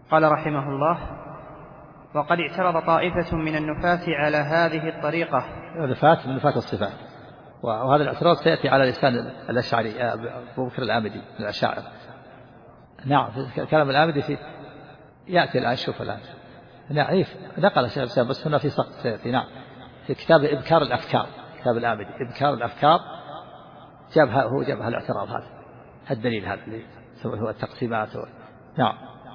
قال رحمه الله: وقد اعترض طائفة من النفاة على هذه الطريقة. النفاة من نفاة الصفات، وهذا الاعتراض سيأتي على لسان الأشعري أبو بكر الآمدي من الأشاعرة. نعم، كلام الآمدي في يأتي الآن، شوف الآن. نعم، نقل الشيخ الإسلام بس هنا في سقط سيأتي. نعم، في كتاب إبكار الأفكار، كتاب الآمدي إبكار الأفكار، جابها الاعتراض هذا، الدليل هذا اللي هو التقسيمات. نعم،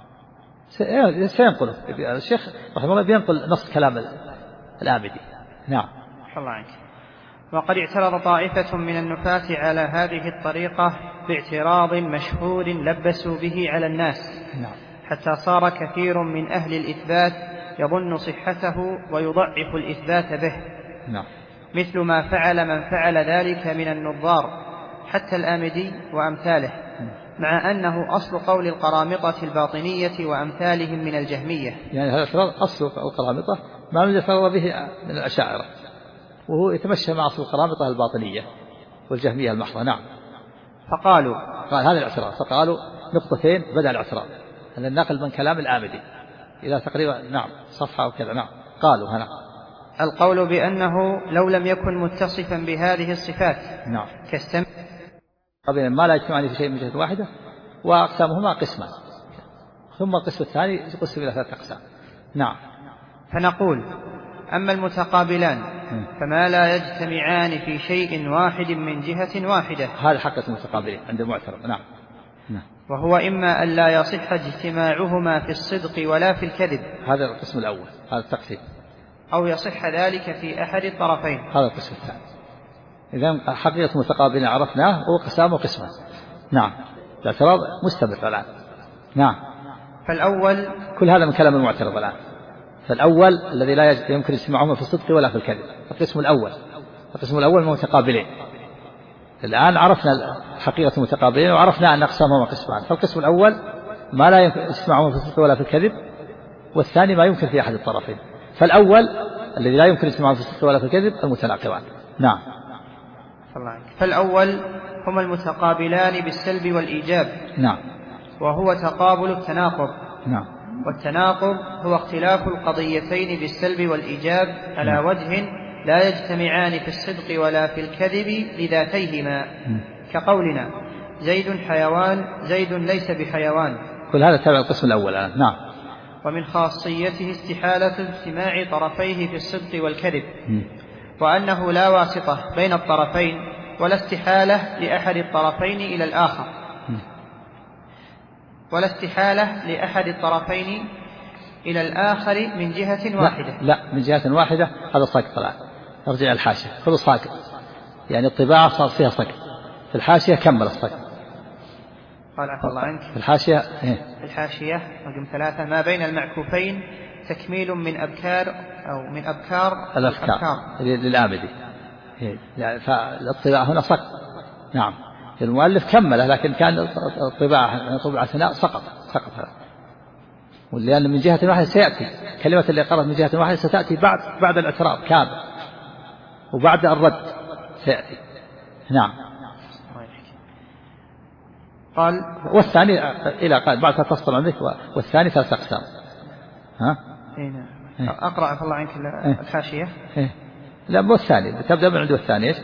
سينقله الشيخ رحمه الله، بينقل نص كلام الآمدي. نعم. الله عنك. وقد اعترض طائفة من النفاة على هذه الطريقة باعتراض مشهور لبسوا به على الناس. نعم. حتى صار كثير من أهل الإثبات يظن صحته ويضعف الإثبات به. نعم. مثل ما فعل من فعل ذلك من النظار حتى الآمدي وأمثاله، مع أنه أصل قول القرامطة الباطنية وأمثالهم من الجهمية. يعني هذا الاعتراض أصل القرامطة ما من يفرض به من الأشاعرة، وهو يتمشى مع أصل القرامطة الباطنية والجهمية المحضة. نعم. فقالوا، قال هذا الاعتراض، فقالوا نقطتين بدأ الاعتراض، هذا النقل من كلام الآمدي إلى تقريبا نعم صفحة وكذا. نعم. قالوا هنا القول بأنه لو لم يكن متصفا بهذه الصفات. نعم. كالسمع ما لا يجتمعان في شيء من جهة واحدة، وأقسامهما قسمان، ثم القسم الثاني يقسم إلى 3 أقسام. نعم. فنقول: أما المتقابلان فما لا يجتمعان في شيء واحد من جهة واحدة. هذا حقة المتقابلين عند المعترض. نعم. وهو إما أن لا يصح اجتماعهما في الصدق ولا في الكذب، هذا القسم الأول، هذا التقسيم، أو يصح ذلك في أحد الطرفين، هذا القسم الثاني. إذن حقيقة المتقابلين عرفناه، وقسام وقسمة. نعم. الاعتراض مستمر الآن. نعم. فالأول، كل هذا من كلام المعترض الآن. فالأول الذي لا يمكن اجتماعهما في الصدق ولا في الكذب، القسم الأول من المتقابلين. الآن عرفنا حقيقة المتقابلين، وعرفنا أن أقسامهما قسمان. فالقسم الأول ما لا يمكن اجتماعهما في الصدق ولا في الكذب، والثاني ما يمكن في أحد الطرفين. فالأول الذي لا يمكن اجتماعهما في الصدق ولا في الكذب المتناقضان. نعم. فالأول هما المتقابلان بالسلب والإيجاب. نعم. وهو تقابل التناقض. نعم. والتناقض هو اختلاف القضيتين بالسلب والإيجاب على وجه لا يجتمعان في الصدق ولا في الكذب لذاتيهما، كقولنا: زيد حيوان، زيد ليس بحيوان. كل هذا تابع القسم الأول الآن. نعم. ومن خاصيته استحالة اجتماع طرفيه في الصدق والكذب، وأنه لا واسطة بين الطرفين، ولا استحالة لأحد الطرفين إلى الآخر، ولا استحالة لأحد الطرفين إلى الآخر من جهة واحدة. لا من جهة واحدة، هذا سقط الآن. نرجع الحاشية، خذوا ساقط، يعني الطباعة صار فيها سقط. في الحاشية كمل السقط. قال عفى الله عنك. في الحاشية الحاشية رقم 3: ما بين المعكوفين تكميل من أبكار أو من أبكار الأفكار للآمدي. يعني فالطباعة هنا سقط. نعم. المؤلف كمله، لكن كان الطباعة طبع أثناء سقط هذا. ولأن من جهة واحدة سيأتي كلمة اللي قرأت من جهة واحدة ستأتي بعد الاعتراض كامل، وبعد الرد سيأتي. نعم. قال: والثاني إلى قال بعد تصل عندك، والثاني 3 أقسام. ها؟ أقرأ عفى الله عنك الحاشية. لا مو الثاني، تبدأ من عنده الثاني إيش؟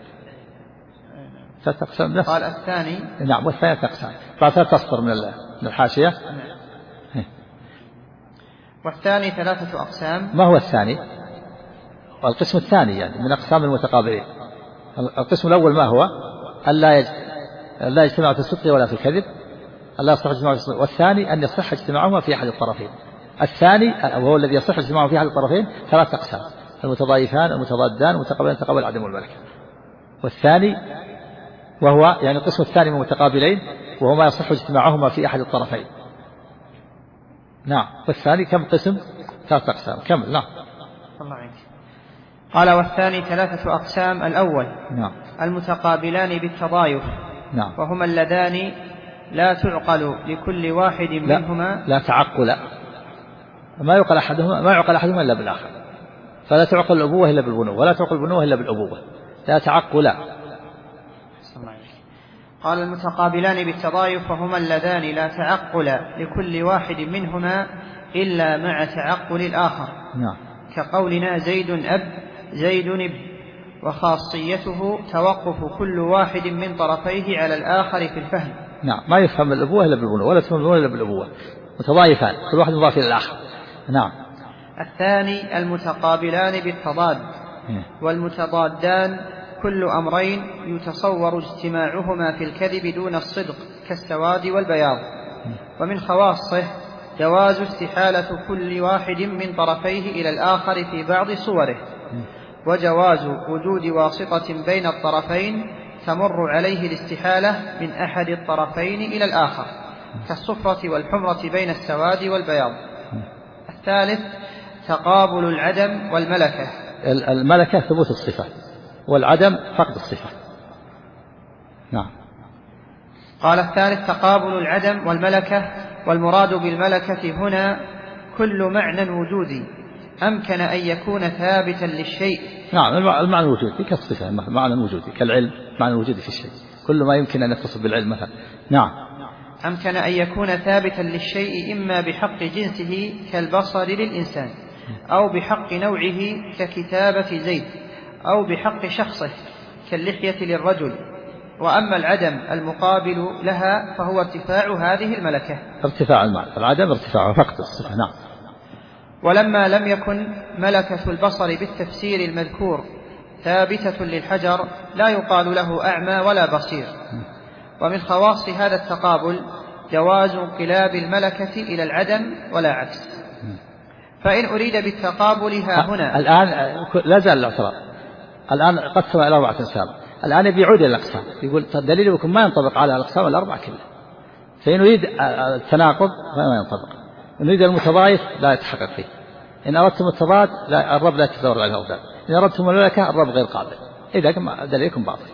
3 أقسام نفس. قال الثاني. نعم، والثاني 3 أقسام بعد 3 أسطر من الحاشية. والثاني 3 أقسام. ما هو الثاني؟ القسم الثاني يعني من أقسام المتقابلين. القسم الأول ما هو؟ ألا يجتمع في الصدق ولا في الكذب، ألا يصح اجتماعهما في الصدق. والثاني أن يصح اجتماعهما في أحد الطرفين. الثاني وهو الذي يصح اجتماعهما في أحد الطرفين 3 أقسام: المتضايفان، المتضادان، المتقابلان تقابل عدم الملكة. والثاني وهو يعني القسم الثاني من المتقابلين، وهو ما يصح اجتماعهما في أحد الطرفين. نعم. والثاني كم قسم؟ 3 أقسام. كمل. نعم. الله عنك. قال: والثاني 3 أقسام: الأول نعم. المتقابلان بالتضايف. نعم. وهما اللذان لا تعقل لكل واحد منهما. لا تعقل، ما يعقل أحدهما إلا بالآخر. فلا تعقل الأبوة إلا بالبنوة، ولا تعقل البنوة إلا بالأبوة. لا تعقل. قال المتقابلان بالتضايف فهما اللذان لا تعقل لكل واحد منهما إلا مع تعقل الآخر. نعم. كقولنا زيد أب زيد اب، وخاصيته توقف كل واحد من طرفيه على الآخر في الفهم. نعم، ما يفهم الأبوة إلا بالبنوة ولا تفهم البنوة إلا بالأبوة، متضايفان كل واحد مضاف إلى الآخر. نعم. الثاني المتقابلان بالتضاد، والمتضادان كل أمرين يتصور اجتماعهما في الكذب دون الصدق كالسواد والبياض. ومن خواصه جواز استحالة كل واحد من طرفيه إلى الآخر في بعض صوره، وجواز وجود واسطة بين الطرفين تمر عليه الاستحالة من أحد الطرفين إلى الآخر كالصفرة والحمرة بين السواد والبياض. الثالث تقابل العدم والملكة. الملكة ثبوت الصفة، والعدم فقد الصفة. نعم. قال الثالث تقابل العدم والملكة، والمراد بالملكة هنا كل معنى وجودي أمكن أن يكون ثابتا للشيء. نعم، المعنى الوجودي كالصفة، معنى الوجودي كالعلم، معنى الوجودي في الشيء، كل ما يمكن أن يتصف بالعلم مثلا. نعم. أمكن أن يكون ثابتا للشيء إما بحق جنسه كالبصر للإنسان، أو بحق نوعه ككتابة زيد، أو بحق شخصه كاللحية للرجل. وأما العدم المقابل لها فهو ارتفاع هذه الملكة. ارتفاع المعنى، العدم ارتفاع فقد الصفة. نعم. ولما لم يكن ملكة البصر بالتفسير المذكور ثابتة للحجر لا يقال له أعمى ولا بصير. ومن خواص هذا التقابل جواز انقلاب الملكة إلى العدم ولا عكس. فإن أريد بالتقابل ها هنا الآن لا زال الاعتراض، الآن قسم إلى 4 أقسام، الآن يبيعود إلى الأقسام، يقول الدليل يكون ما ينطبق على الأقسام الأربعة كلها. فإن أريد التناقض فما ينطبق، إن أريد المتضايف لا يتحقق فيه، إن أردتم التضاد لا، الرب لا يتدور على الأوزان، إن أردتم الملكة الرب غير قابل، إذا دليلكم باطل.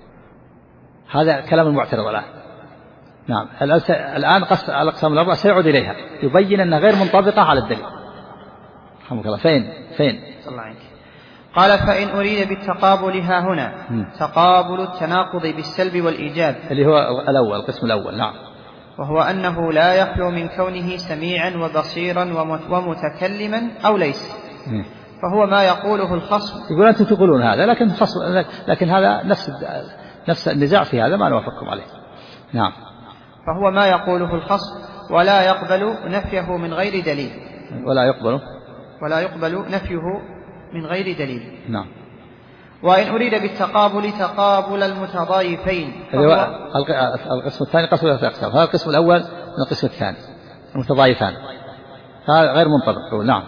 هذا كلام المعترض الآن. نعم. الآن قسم الأقسام الأربعة سيعود إليها يبين أنها غير منطبقة على الدليل. رحمك الله. فين صلى الله عليك. قال فإن أريد بالتقابل ها هنا تقابل التناقض بالسلب والإيجاب، اللي هو الأول، القسم الأول. نعم. وهو أنه لا يخلو من كونه سميعا وبصيرا ومتكلما أو ليس، فهو ما يقوله الخصم. يقول أنتم تقولون هذا، لكن هذا نفس النزاع في هذا ما نوافقكم عليه. نعم. فهو ما يقوله الخصم ولا يقبل نفيه من غير دليل. ولا يقبل نفيه من غير دليل. نعم. وإن أريد بالتقابل تقابل المتضايفين القسم الثاني قسم 3 أقسام، هذا القسم الأول من القسم الثاني المتضايفان، هذا غير منطبق. نعم.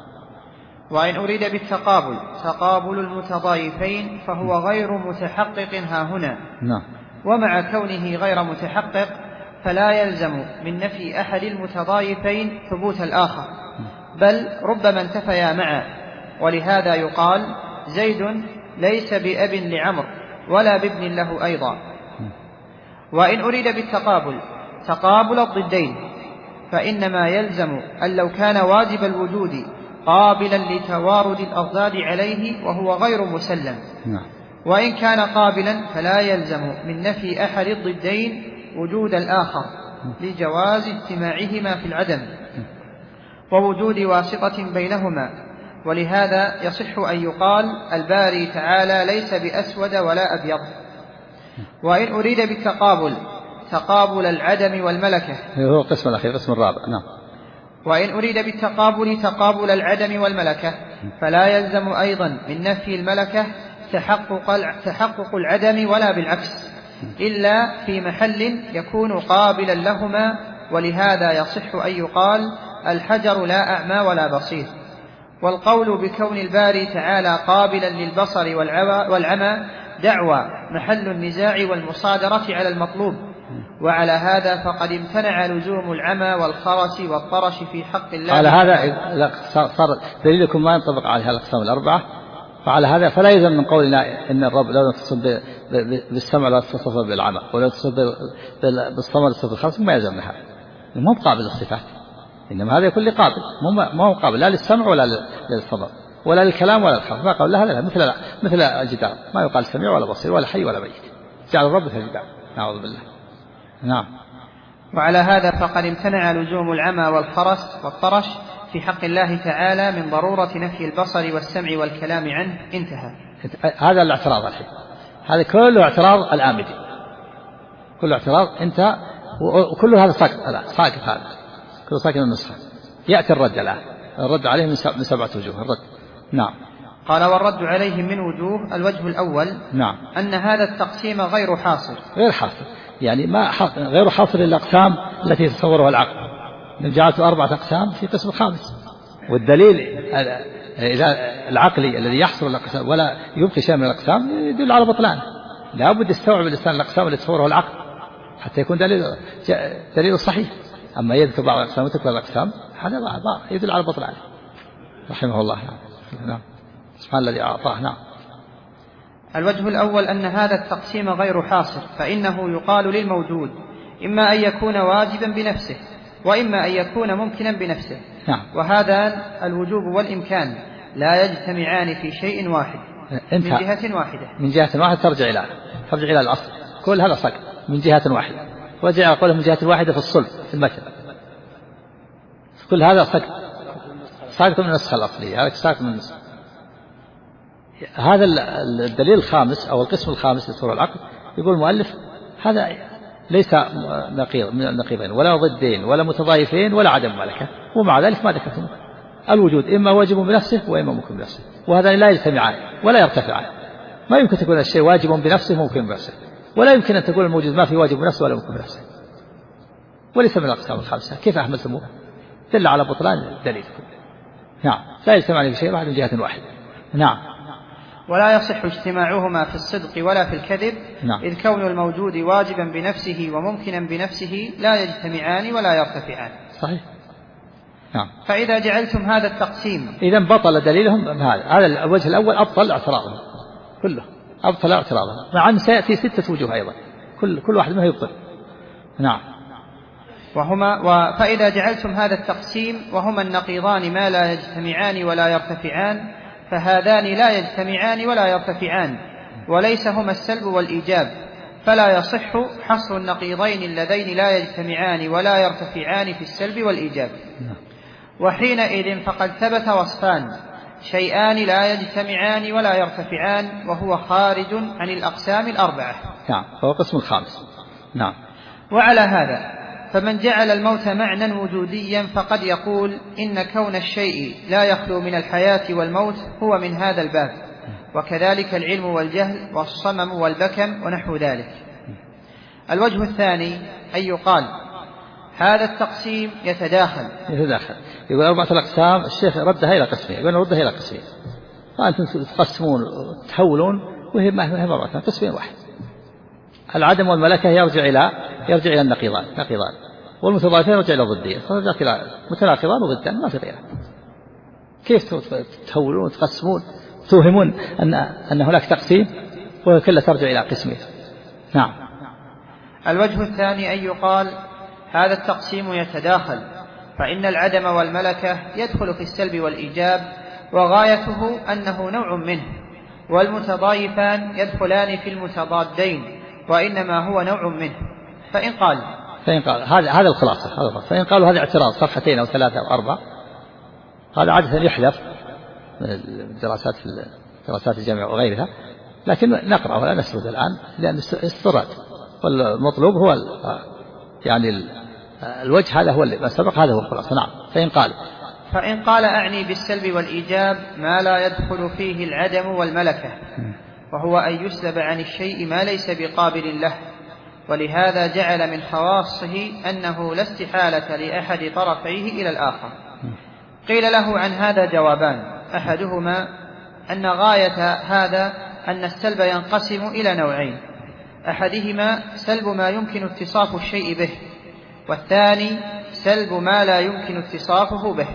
وإن أريد بالتقابل تقابل المتضايفين فهو غير متحقق ها هنا. نعم. ومع كونه غير متحقق فلا يلزم من نفي أحد المتضايفين ثبوت الآخر، بل ربما انتفيا معا. ولهذا يقال زيد ليس بأب لعمر ولا بابن له أيضا. وإن أريد بالتقابل تقابل الضدين فإنما يلزم أن لو كان واجب الوجود قابلا لتوارد الأضداد عليه وهو غير مسلم، وإن كان قابلا فلا يلزم من نفي أحد الضدين وجود الآخر لجواز اجتماعهما في العدم ووجود واسطة بينهما. ولهذا يصح أن يقال الباري تعالى ليس بأسود ولا أبيض. وإن أريد بالتقابل تقابل العدم والملكة، هو القسم الأخير، القسم الرابع. نعم. وإن أريد بالتقابل تقابل العدم والملكة فلا يلزم أيضا من نفي الملكة تحقق العدم ولا بالعكس، إلا في محل يكون قابلا لهما. ولهذا يصح أن يقال الحجر لا أعمى ولا بصير. والقول بكون الباري تعالى قابلا للبصر والعمى دعوى محل النزاع والمصادرة على المطلوب. وعلى هذا فقد امتنع لزوم العمى والخرس والطرش في حق الله. على هذا صار دليلكم ما ينطبق على الأقسام الأربعة، فعلى هذا فلا يلزم من قولنا إن الرب لا يتصف بالسمع ولا يتصف بالعمى ولا يتصف بالصمر يتصف بالخرس، ما يلزم هذا، مو قابل للصفات، إنما هذا يكون قابل، ما هو قابل لا للسمع ولا للصبر ولا للكلام ولا للخرس. ما قال هذا مثل الجدار، ما يقال سميع ولا بصير ولا حي ولا ميت، جعل الرب مثل الجدار. نعوذ بالله. نعم. وعلى هذا فقد امتنع لزوم العمى والخرس والطرش في حق الله تعالى من ضرورة نفي البصر والسمع والكلام عنه. انتهى. هذا الاعتراض الحين، هذا كله اعتراض الآمدي، كله اعتراض انتهى، وكل هذا ساقط هذا كله ساقط من النسخة. يأتي الرد الآن، الرد عليه من 7 وجوه الرد. نعم. قال والرد عليهم من وجوه. الوجه الأول نعم. أن هذا التقسيم غير حاصر، غير حاصر، يعني ما غير حاصر للأقسام التي تصورها العقل. جعلته 4 أقسام في قسم خامس، والدليل إذا العقلي الذي يحصر الأقسام ولا يبقي شيء من الأقسام يدل على بطلانه. لا بد يستوعب الإنسان الأقسام التي تصورها العقل حتى يكون دليل صحيح. أما يذكر بعض الأقسام وتكرر الأقسام هذا يدل على بطلانه رحمه الله. نعم. سبحان الذي أعطاه. نعم. الوجه الأول أن هذا التقسيم غير حاصر، فإنه يقال للموجود إما أن يكون واجبا بنفسه وإما أن يكون ممكنا بنفسه. نعم. وهذا الوجوب والإمكان لا يجتمعان في شيء واحد من جهة واحدة. من جهة واحدة ترجع إلى الأصل. كل هذا سقط من جهة واحدة، وجعل قوله من جهة واحدة في الصلب في المثل. كل هذا سقط من النسخة الأصلية، هذا سقط من النسخة. هذا الدليل الخامس أو القسم الخامس لصور العقل، يقول المؤلف هذا ليس نقيض من النقيضين ولا ضدين ولا متضايفين ولا عدم ملكة، ومع ذلك ما ذكرتم الوجود إما واجب بنفسه وإما ممكن بنفسه، وهذا لا يجتمعان ولا يرتفعان. ما يمكن تكون الشيء واجب بنفسه ممكن بنفسه، ولا يمكن أن تقول الموجود ما في واجب بنفسه ولا ممكن بنفسه، وليس من الأقسام الخامسة. كيف أحملتموه؟ دل على بطلان الدليل. نعم. لا يجتمعان في شيء واحد من جهة واحدة. نعم. ولا يصح اجتماعهما في الصدق ولا في الكذب. نعم. إذ كون الموجود واجبا بنفسه وممكنا بنفسه لا يجتمعان ولا يرتفعان. صحيح. نعم. فإذا جعلتم هذا التقسيم، إذا بطل دليلهم هذا الوجه الأول أبطل اعتراضهم كله، أبطل اعتراضهم، مع أن سيأتي 6 وجوه أيضا كل واحد منها يبطل. نعم. فإذا جعلتم هذا التقسيم وهما النقيضان ما لا يجتمعان ولا يرتفعان، فهذان لا يجتمعان ولا يرتفعان وليس هما السلب والإيجاب، فلا يصح حصر النقيضين اللذين لا يجتمعان ولا يرتفعان في السلب والإيجاب. وحينئذ فقد ثبت وصفان: شيئان لا يجتمعان ولا يرتفعان، وهو خارج عن الأقسام الأربعة. نعم. هو قسم الخامس. نعم. وعلى هذا فمن جعل الموت معنى وجوديا فقد يقول إن كون الشيء لا يخلو من الحياة والموت هو من هذا الباب، وكذلك العلم والجهل والصمم والبكم ونحو ذلك. الوجه الثاني أن يقال هذا التقسيم يتداخل. يقول 4 الأقسام، الشيخ ردها إلى قسمين، يقول ردها إلى قسمين، فأنتم تقسمون وتحولون وهي ما هي 4 قسمين واحد. العدم والملكة يرجع إلى النقيضان، والمتضادفين يرجع إلى ضدين، فرجعت إلى متناقضان وضدان ما في غيره. كيف تحولون وتقسمون توهمون أن هناك تقسيم وكلها ترجع إلى قسمين؟ نعم. الوجه الثاني أن يقال هذا التقسيم يتداخل، فإن العدم والملكة يدخل في السلب والإيجاب وغايته أنه نوع منه، والمتضايفان يدخلان في المتضادين وإنما هو نوع منه. فإن قال هذا الخلاصة، فإن قالوا هذا اعتراض 2 أو 3 أو 4، هذا عادة يحذف من الدراسات في دراسات الجامعة وغيرها، لكن نقرأ ولا نسرد الآن لأن استراد، والمطلوب هو يعني الوجه هذا هو ما سبق، هذا هو الخلاصة. نعم. فإن قال أعني بالسلب والإيجاب ما لا يدخل فيه العدم والملكة، وهو أن يسلب عن الشيء ما ليس بقابل له، ولهذا جعل من خواصه أنه لا استحالة لأحد طرفيه إلى الآخر. قيل له عن هذا جوابان: أحدهما أن غاية هذا أن السلب ينقسم إلى نوعين: أحدهما سلب ما يمكن اتصاف الشيء به، والثاني سلب ما لا يمكن اتصافه به.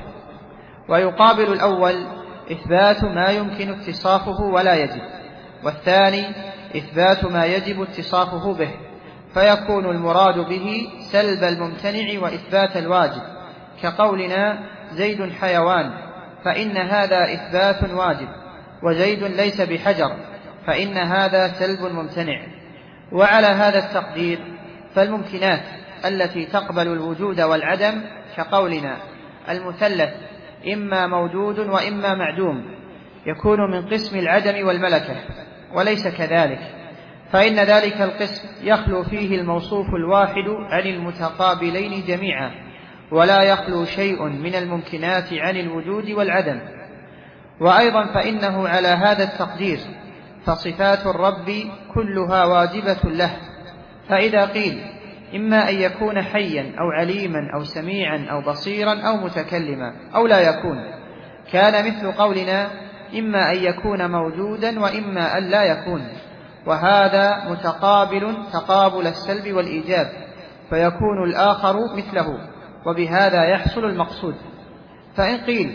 ويقابل الأول إثبات ما يمكن اتصافه ولا يجب، والثاني إثبات ما يجب اتصافه به، فيكون المراد به سلب الممتنع وإثبات الواجب، كقولنا زيد حيوان، فإن هذا إثبات واجب، وزيد ليس بحجر، فإن هذا سلب ممتنع. وعلى هذا التقدير فالممكنات التي تقبل الوجود والعدم كقولنا المثلث إما موجود وإما معدوم يكون من قسم العدم والملكة، وليس كذلك، فإن ذلك القسم يخلو فيه الموصوف الواحد عن المتقابلين جميعا، ولا يخلو شيء من الممكنات عن الوجود والعدم. وأيضا فإنه على هذا التقدير فصفات الرب كلها واجبة له، فإذا قيل إما أن يكون حيا أو عليما أو سميعا أو بصيرا أو متكلما أو لا يكون، كان مثل قولنا إما أن يكون موجودا وإما أن لا يكون، وهذا متقابل تقابل السلب والإيجاب، فيكون الآخر مثله، وبهذا يحصل المقصود. فإن قيل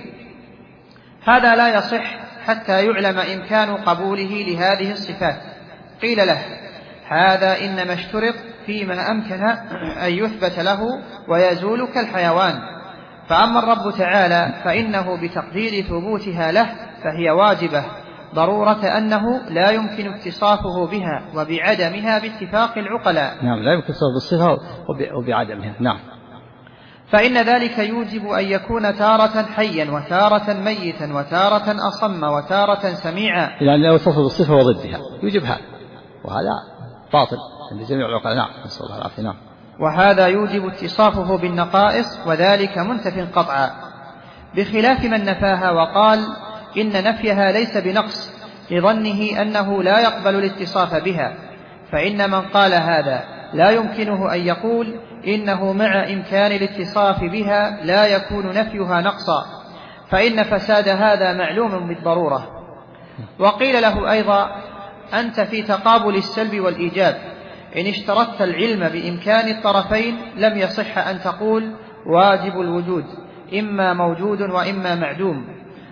هذا لا يصح حتى يعلم إمكان قبوله لهذه الصفات، قيل له هذا إنما اشترط فيما أمكن أن يثبت له ويزول كالحيوان، فأما الرب تعالى فإنه بتقدير ثبوتها له فهي واجبة ضرورة أنه لا يمكن اتصافه بها وبعدمها باتفاق العقلاء. نعم، لا يمكن اتصافه بالصفة وبعدمها. نعم. فإن ذلك يوجب أن يكون تارة حيا وتارة ميتا وتارة أصم وتارة سميعا، يعني لو اتصف بالصفة وضدها يوجب هذا، وهذا باطل عند جميع العقلاء. نعم، نسأل الله العافية. نعم. وهذا يوجب اتصافه بالنقائص، وذلك منتف قطعا، بخلاف من نفاها وقال إن نفيها ليس بنقص لظنه أنه لا يقبل الاتصاف بها، فإن من قال هذا لا يمكنه أن يقول إنه مع إمكان الاتصاف بها لا يكون نفيها نقصا، فإن فساد هذا معلوم بالضرورة. وقيل له أيضا أنت في تقابل السلب والإيجاب إن اشترطت العلم بإمكان الطرفين لم يصح أن تقول واجب الوجود إما موجود وإما معدوم،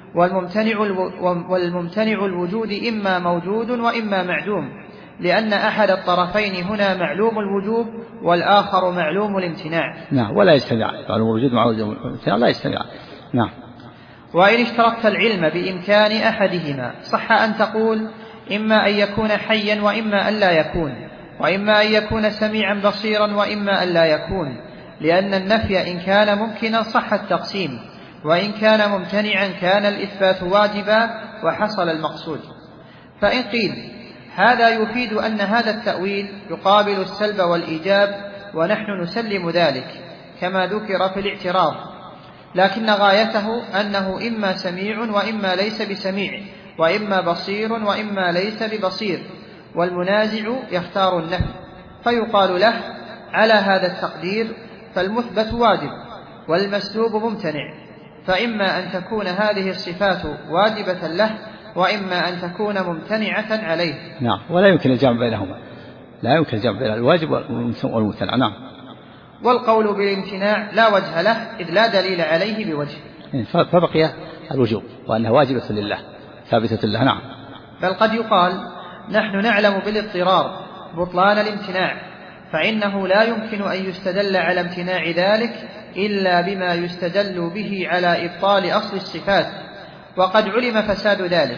والممتنع الوجود إما موجود وإما معدوم، لأن أحد الطرفين هنا معلوم الوجوب والآخر معلوم الامتناع. نعم، ولا يجتمع معلوم الوجود مع الامتناع، لا يجتمع. نعم. وإن اشترطت العلم بإمكان أحدهما صح أن تقول إما أن يكون حيا وإما أن لا يكون، وإما أن يكون سميعا بصيرا وإما أن لا يكون، لأن النفي إن كان ممكنا صح التقسيم، وإن كان ممتنعا كان الإثبات واجبا وحصل المقصود. فإن قيل هذا يفيد أن هذا التأويل يقابل السلب والإيجاب ونحن نسلم ذلك كما ذكر في الاعتراض، لكن غايته أنه إما سميع وإما ليس بسميع، وإما بصير وإما ليس ببصير، والمنازع يختار النفي، فيقال له على هذا التقدير فالمثبت واجب والمسلوب ممتنع، فإما أن تكون هذه الصفات واجبة له وإما أن تكون ممتنعة عليه. نعم، ولا يمكن الجمع بينهما، لا يمكن الجمع بين الواجب والممتنع. نعم. والقول بالامتناع لا وجه له إذ لا دليل عليه بوجه، فبقي الوجوب وأنها واجبة لله ثابتة له. نعم. بل قد يقال نحن نعلم بالاضطرار بطلان الامتناع، فإنه لا يمكن أن يستدل على امتناع ذلك إلا بما يستدل به على إبطال أصل الصفات، وقد علم فساد ذلك،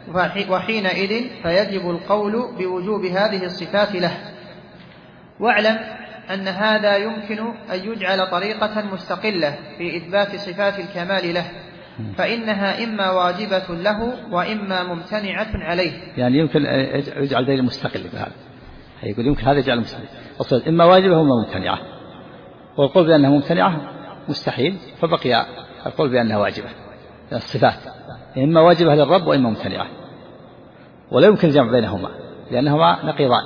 وحينئذ فيجب القول بوجوب هذه الصفات له. واعلم أن هذا يمكن أن يجعل طريقة مستقلة في إثبات صفات الكمال له، فإنها إما واجبة له وإما ممتنعة عليه. يعني يمكن يجعل دليل مستقل بهذا، يقول يمكن هذا يجعل مستقل، إما واجبة وإما ممتنعة، والقول بأنها ممتنعة مستحيل، فبقي القول بأنها واجبة. الصفات إما واجبة للرب وإما ممتنعة، ولا يمكن الجمع بينهما لأنهما نقيضان،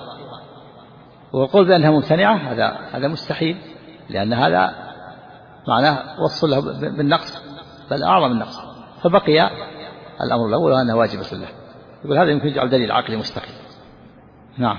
والقول بأنها ممتنعة هذا مستحيل، لأن هذا معناه وصله بالنقص بل أعظم النقص، فبقي الأمر الأول وأنها واجبة له. يقول هذا يمكن يجعل دليل عقلي مستقل. نعم.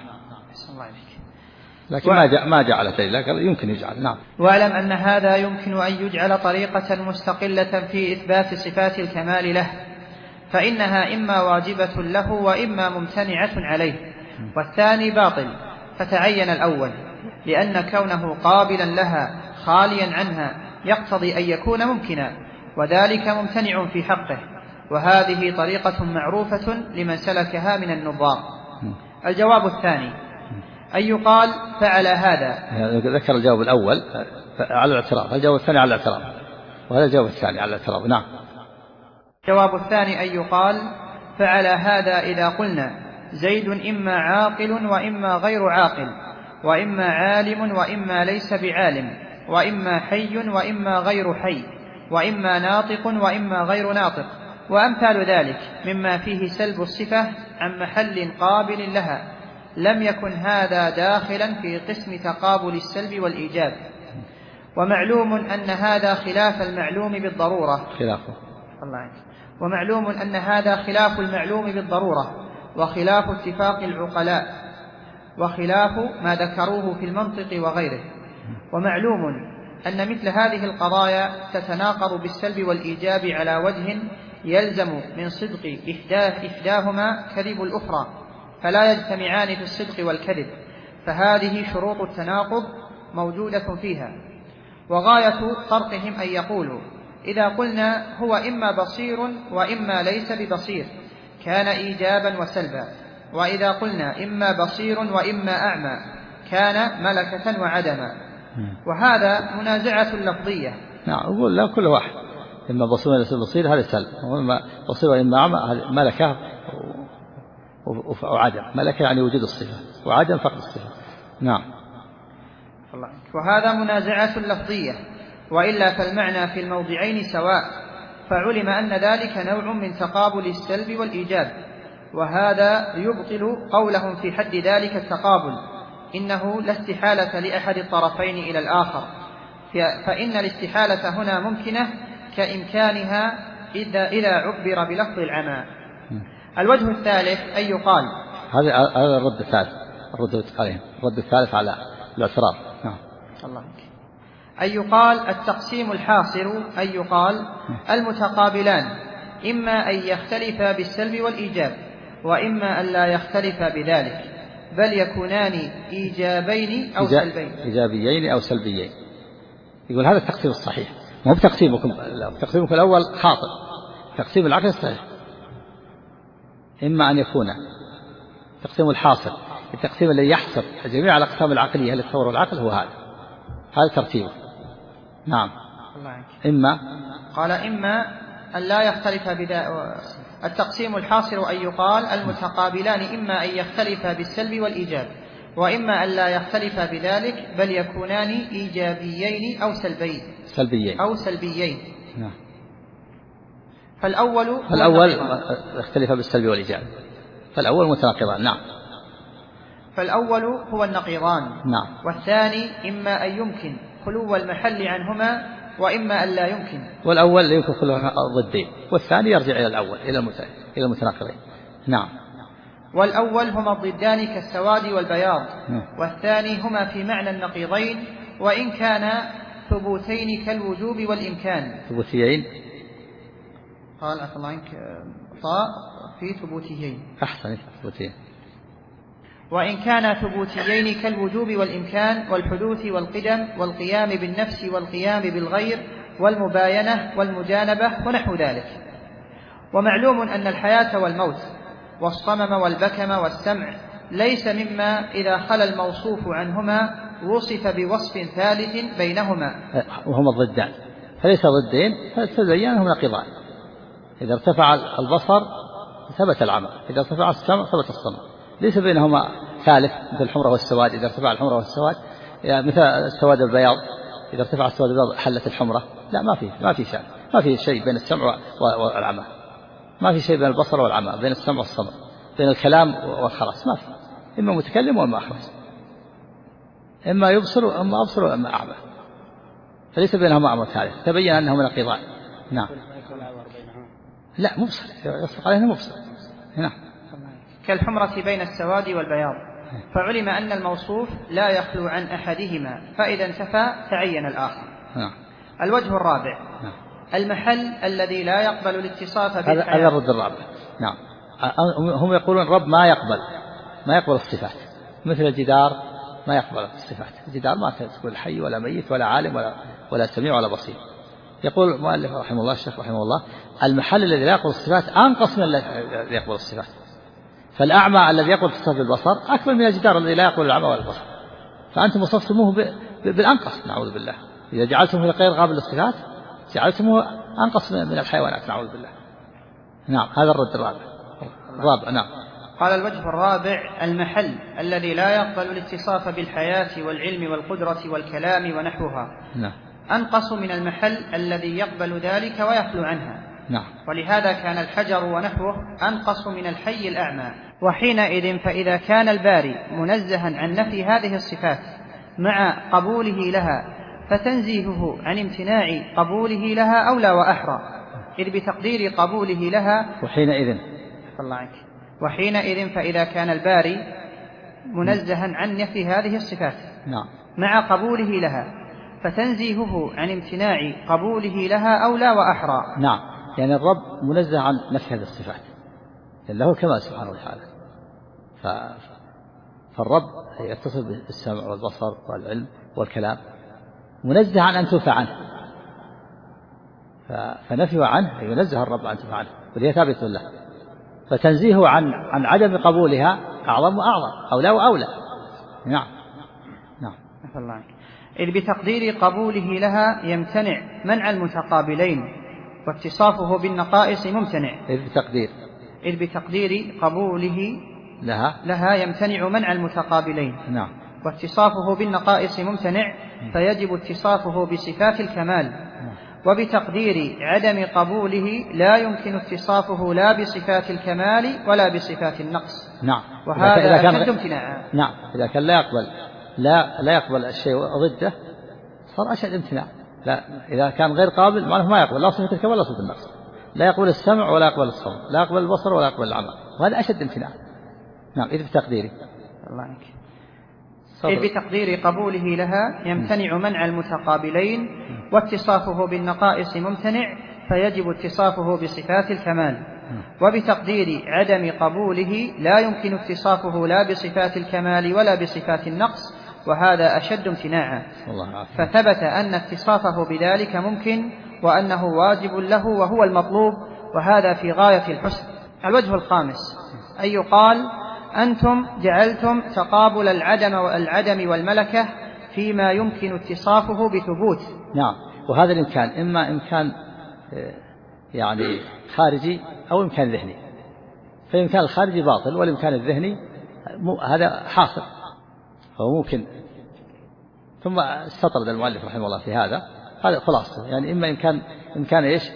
لكن ما جعل دليل، لكن يمكن يجعل. نعم. واعلم أن هذا يمكن أن يجعل طريقة مستقلة في إثبات صفات الكمال له، فإنها إما واجبة له وإما ممتنعة عليه، والثاني باطل، فتعين الأول، لأن كونه قابلا لها خاليا عنها يقتضي أن يكون ممكنا، وذلك ممتنع في حقه، وهذه طريقة معروفة لمن سلكها من النظام. الجواب الثاني أن يقال فعل هذا. ذكر الجواب الأول على الاعتراض، الجواب الثاني على الاعتراض، وهذا الجواب الثاني على الاعتراض. نعم. الجواب الثاني أن يقال فعل هذا إذا قلنا زيد إما عاقل وإما غير عاقل، وإما عالم وإما ليس بعالم، وإما حي وإما غير حي، وإما ناطق وإما غير ناطق، وأمثال ذلك مما فيه سلب الصفة عن محل قابل لها، لم يكن هذا داخلا في قسم تقابل السلب والإيجاب. ومعلوم أن هذا خلاف المعلوم بالضرورة. ومعلوم أن هذا خلاف المعلوم بالضرورة، وخلاف اتفاق العقلاء، وخلاف ما ذكروه في المنطق وغيره. ومعلوم أن مثل هذه القضايا تتناقض بالسلب والإيجاب على وجه يلزم من صدق إحداهما كذب الأخرى، فلا يجتمعان في الصدق والكذب، فهذه شروط التناقض موجودة فيها. وغاية فرقهم أن يقولوا إذا قلنا هو إما بصير وإما ليس ببصير كان إيجابا وسلبا، وإذا قلنا إما بصير وإما أعمى كان ملكة وعدما. وهذا منازعة لفظية. نعم، أقول لا، كل واحد إما بصير وليس بصير هذا سلب، وإما بصير وإما أعمى ملكة وعدم. ملكة يعني وجود الصفة، وعدم فقد الصفة. نعم. وهذا منازعة لفظية، وإلا فالمعنى في الموضعين سواء، فعلم أن ذلك نوع من تقابل السلب والإيجاب. وهذا يبطل قولهم في حد ذلك التقابل، إنه لا استحالة لأحد الطرفين إلى الآخر، فإن الاستحالة هنا ممكنة كإمكانها إذا عبر بلفظ العمى. الوجه الثالث أن يقال، هذا الرد الثالث، الرد الثالث على الاعتراض. نعم. أن يقال التقسيم الحاصل، أن يقال المتقابلان إما أن يختلفا بالسلب والإيجاب، وإما أن لا يختلفا بذلك، بل يكونان إيجابين أو سلبين. إيجابيين أو سلبيين. يقول هذا التقسيم الصحيح، مو بتقسيمكم الأول خاطئ، تقسيم العقل الصحيح. إما أن يكون تقسيم الحاصل، التقسيم الذي يحصر جميع الأقسام العقلية التي تصور العقل، هو هذا ترتيبه. نعم. إما قال إما أن لا يختلف التقسيم الحاصل أن يقال المتقابلان إما أن يختلفا بالسلب والإيجاب، وإما أن لا يختلفا بذلك، بل يكونان إيجابيين أو سلبيين. نعم. فالأول يختلف بالسلب والإيجاب، فالأول متناقضان. نعم. فالأول هو النقيضان. نعم. والثاني إما أن يمكن خلو المحل عنهما، وإما أن لا يمكن. والأول يمكن خلو ضدين، والثاني يرجع إلى الأول، إلى المتناقضين. نعم. والأول هما الضدان كالسواد والبياض، والثاني هما في معنى النقيضين، وإن كان ثبوتين كالوجوب والإمكان. ثبوتيين. قال طاء في ثبوتيين. أحسن، ثبوتيين. وإن كان ثبوتيين كالوجوب والإمكان والحدوث والقدم والقيام بالنفس والقيام بالغير والمباينة والمجانبة ونحو ذلك. ومعلوم أن الحياة والموت والصمم والبكم والسمع ليس مما إذا خلا الموصوف عنهما وصف بوصف ثالث بينهما، وهما الضدان، فليس ضدين، فتبين أنهم نقيضان. إذا ارتفع البصر ثبت العمى، إذا ارتفع السمع ثبت الصمم، ليس بينهما ثالث مثل الحمرة والسواد. إذا ارتفع الحمرة والسواد يعني مثل السواد والبياض، إذا ارتفع السواد والبياض حلت الحمرة. لا، ما في شيء بين السمع والعمى، ما في شيء بين البصر والعمى، بين السمع والصمم، بين الكلام والخرس، ما في. إما متكلم وإما أخرس، إما يبصر وإما أبصر وإما أعمى، فليس بينهما أمر ثالث، تبين أنهما نقيضان. نعم. لا، مبصر، يصدق عليه مبصر. نعم. كالحمرة بين السواد والبياض، فعلم أن الموصوف لا يخلو عن أحدهما، فإذا انتفى تعين الآخر. الوجه الرابع المحل الذي لا يقبل الاتصاف بالحياة. هذا الرد الرابع. نعم. هم يقولون الرب ما يقبل الصفات، مثل الجدار ما يقبل الصفات. الجدار ما تقول حي ولا ميت ولا عالم ولا سميع ولا بصير. يقول المؤلف رحمه الله، الشيخ رحمه الله، المحل الذي لا يقبل الصفات أنقص من الذي يقبل الصفات. فالأعمى الذي يقبل اتصاف بالبصر أكمل من الجدار الذي لا يقبل العمى والبصر، فأنتم وصفتموه بالأنقص نعوذ بالله. إذا جعلتموه غير قابل للصفات جعلتموه أنقص من الحيوانات نعوذ بالله. نعم هذا الرد الرابع. نعم. قال الوجه الرابع: المحل الذي لا يقبل الاتصاف بالحياة والعلم والقدرة والكلام ونحوها نعم. أنقص من المحل الذي يقبل ذلك ويخلو عنها. نعم. ولهذا كان الحجر ونحوه أنقص من الحي الأعمى. وحينئذ فإذا كان الباري منزها عن نفي هذه الصفات مع قبوله لها فتنزيهه عن امتناع قبوله لها أولى وأحرى، إذ بتقدير قبوله لها وحينئذ فإذا كان الباري منزها عن نفي هذه الصفات نعم. مع قبوله لها فتنزيهه عن امتناع قبوله لها أولى وأحرى. نعم، يعني الرب منزه عن نفي هذه الصفات له الكمال سبحانه وتعالى، فالرب يتصل بالسمع والبصر والعلم والكلام، منزه عن أن تنفع عنه، فنفيه عنه ينزه الرب عن تنفع عنه وهي ثابت له، فتنزيهه عن عدم قبولها أعظم وأعظم، أولى وأولى. نعم. نعم. إذ بتقدير قبوله لها يمتنع منع المتقابلين، واتصافه بالنقائص ممتنع. إذ بتقدير قبوله لها يمتنع منع المتقابلين. نعم. واتصافه بالنقائص ممتنع، فيجب اتصافه بصفات الكمال. وبتقدير عدم قبوله لا يمكن اتصافه لا بصفات الكمال ولا بصفات النقص. نعم. وهذا أشد امتناعا. نعم، إذا كان لا يقبل الشيء ضده صار أشد امتناع. لا، إذا كان غير قابل معناه ما يقبل لا صفة الكمال ولا صفة النقص، لا يقبل السمع ولا يقبل الصوت، لا يقبل البصر ولا يقبل العمى، وهذا أشد امتناع. نعم. إذ بتقدير قبوله لها يمتنع منع المتقابلين، واتصافه بالنقائص ممتنع، فيجب اتصافه بصفات الكمال. وبتقدير عدم قبوله لا يمكن اتصافه لا بصفات الكمال ولا بصفات النقص، وهذا أشد امتناعا. فثبت أن اتصافه بذلك ممكن، وأنه واجب له وهو المطلوب، وهذا في غاية الحسن. الوجه الخامس أن يقال: أنتم جعلتم تقابل العدم والملكة فيما يمكن اتصافه بثبوت. نعم. وهذا الإمكان إما إمكان يعني خارجي أو إمكان ذهني، فالإمكان الخارجي باطل، والإمكان الذهني هذا حاصل، فهو ممكن. ثم استطرد المؤلف رحمه الله في هذا خلاصة، يعني إما إمكان إيش؟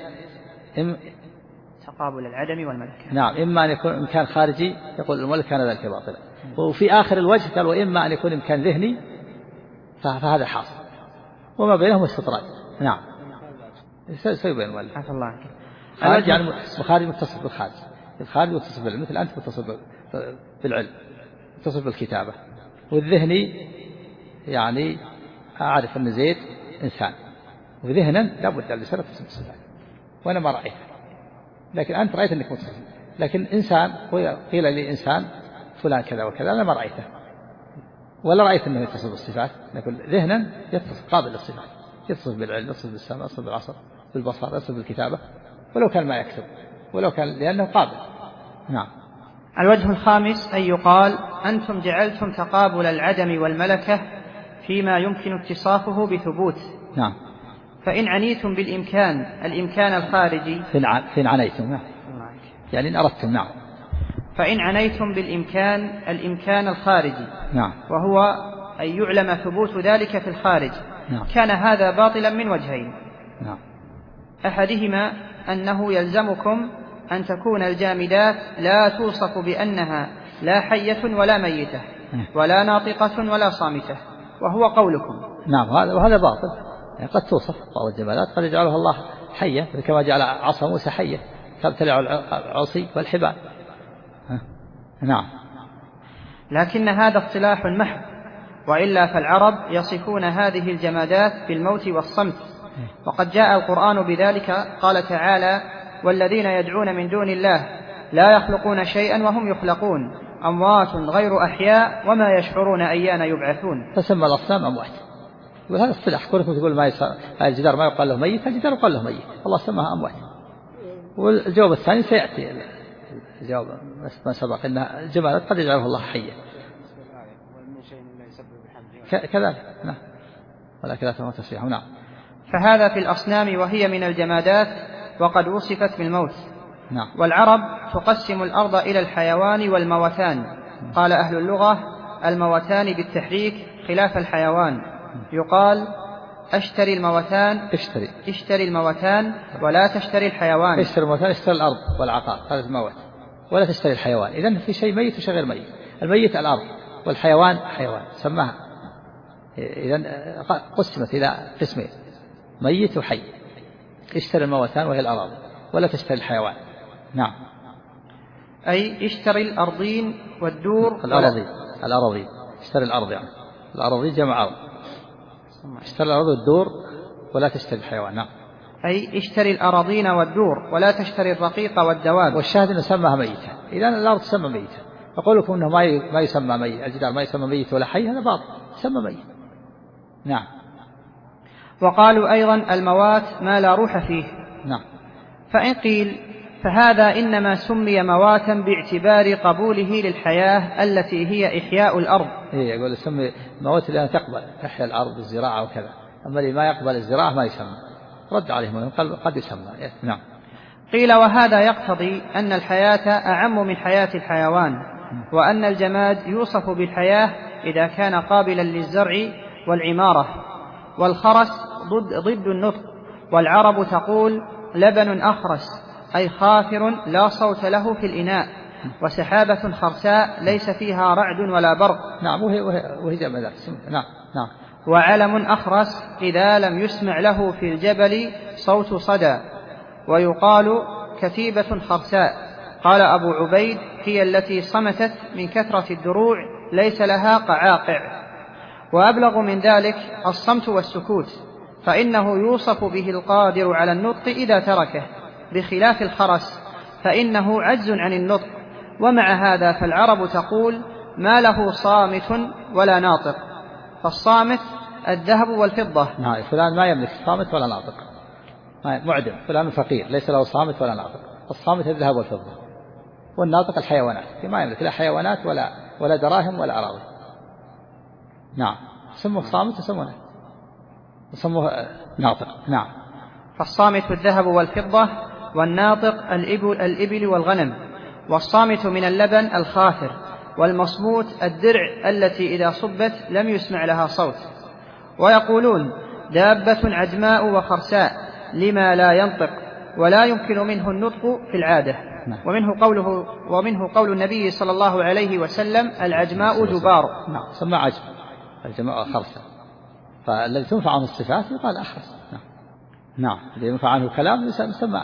تقابل العدم والملكة. نعم. إما أن يكون إمكان خارجي يقول المؤلف كان ذلك باطلا، وفي آخر الوجه قال: وإما أن يكون إمكان ذهني، فهذا حاصل، وما بينهم استطراد. نعم. سيبين المؤلف. خارج يعني خارج متصف بالخارج، الخارج متصف بالعلم، مثل أنت متصف بالعلم، متصف بالكتابة. والذهني يعني أعرف أن زيد إنسان، وذهنا لابد أن يصير متصف بالصفات، وأنا ما رأيته، لكن أنت رأيت أنك متصف. لكن إنسان قيل لي إنسان فلان كذا وكذا، أنا ما رأيته ولا رأيت أنه يتصف بالصفات، لكن ذهنا يتصف قابل للصفات، يتصف بالعلم، يتصف بالسمع، يتصف بالعصر، بالبصر، يتصف بالكتابة، ولو كان ما يكتب، ولو كان لأنه قابل. نعم. الوجه الخامس أن يقال: أنتم جعلتم تقابل العدم والملكة فيما يمكن اتصافه بثبوت. نعم. فإن عنيتم بالإمكان الإمكان الخارجي، فإن عنيتم يعني إن أردتم. نعم. فإن عنيتم بالإمكان الإمكان الخارجي، نعم، وهو أن يعلم ثبوت ذلك في الخارج، نعم، كان هذا باطلا من وجهين. نعم. أحدهما أنه يلزمكم أن تكون الجامدات لا توصف بأنها لا حية ولا ميتة ولا ناطقة ولا صامتة، وهو قولكم. نعم. وهذا باطل، يعني قد توصف بعض الجمالات، قد يجعلها الله حية، كما جعل عصا موسى حية، تبتلع العصي والحبال. نعم. لكن هذا اصطلاح محض، وإلا فالعرب يصفون هذه الجمادات بالموت والصمت، وقد جاء القرآن بذلك. قال تعالى: والذين يدعون من دون الله لا يخلقون شيئا وهم يخلقون، أموات غير أحياء وما يشعرون أيان يبعثون. تسمى الأصنام أموات، وهذا اصطلاح. كونكم تقول ما الجدار ما يقال له ميت، الجدار يقال له ميت، الله سماها أموات. والجواب الثاني سيأتي جواب ما سبق أن الجمادات قد يجعله الله حية كذلك. نعم ولكن لا تموت تصريحه. نعم. فهذا في الأصنام وهي من الجمادات وقد وصفت بالموت. نعم. والعرب تقسم الأرض إلى الحيوان والموتان. قال أهل اللغة الموتان بالتحريك خلاف الحيوان. يقال اشتري الموتان اشتري الموتان ولا تشتري الحيوان. اشتري الموتان اشتري الأرض والعقار هذا الموت ولا تشتري الحيوان. إذن في شيء ميت وشيء غير ميت. الميت الأرض والحيوان حيوان سماها. إذن قسمت إلى قسمين ميت وحي. اشتري الموتان وهي الأراضي ولا تشتري الحيوان. نعم. أي اشتري الأرضين والدور الأراضي اشتري الأرض يعني الأراضي جمع أرض. اشتري الأرض والدور ولا تشتري الحيوان. نعم. أي اشتري الأراضين والدور ولا تشتري الرقيق والدواب. والشاهد أنه سماها ميتة. إذن الأرض تسمى ميتة. أقولكم أنه ما يسمى ميت الجدار ما يسمى ميت ولا حي هذا باطل يسمى ميت. نعم. وقالوا أيضا الموات ما لا روح فيه. نعم. فإن قيل فهذا إنما سمي مواتا باعتبار قبوله للحياة التي هي إحياء الأرض. يقول يسمي موات لأنها تقبل تحيا الأرض بالزراعة وكذا. أما اللي ما يقبل الزراعة ما يسمى. رد عليهم قد يسمى. نعم. قيل وهذا يقتضي أن الحياة أعم من حياة الحيوان وأن الجماد يوصف بالحياة إذا كان قابلا للزرع والعمارة. والخرس ضد النطق. والعرب تقول لبن أخرس أي خافر لا صوت له في الإناء. وسحابة خرساء ليس فيها رعد ولا برق. نعم وهي جمادات. نعم. نعم. وعلم أخرس إذا لم يسمع له في الجبل صوت صدى. ويقال كتيبة خرساء. قال أبو عبيد هي التي صمتت من كثرة الدروع ليس لها قعاقع. وأبلغ من ذلك الصمت والسكوت فإنه يوصف به القادر على النطق إذا تركه بخلاف الخرس فإنه عجز عن النطق. ومع هذا فالعرب تقول ما له صامت ولا ناطق. فالصامت الذهب والفضة. نعم. فلان ما يملك صامت ولا ناطق معدم. فلان فقير ليس له صامت ولا ناطق. الصامت الذهب والفضة والناطق الحيوانات ما يملك لا حيوانات ولا دراهم ولا أراضي. نعم. سموه صامت وسموه ناطق. نعم. فالصامت الذهب والفضة والناطق الإبل والغنم. والصامت من اللبن الخافر. والمصموت الدرع التي إذا صبت لم يسمع لها صوت. ويقولون دابة عجماء وخرساء لما لا ينطق ولا يمكن منه النطق في العادة. ومنه قول النبي صلى الله عليه وسلم العجماء جبار. نعم. سمى عجم الجماء خرسة. فالذي تنفع عنه الصفات يقال أخرس. نعم. نعم. الذي ينفع عنه كلام يسمى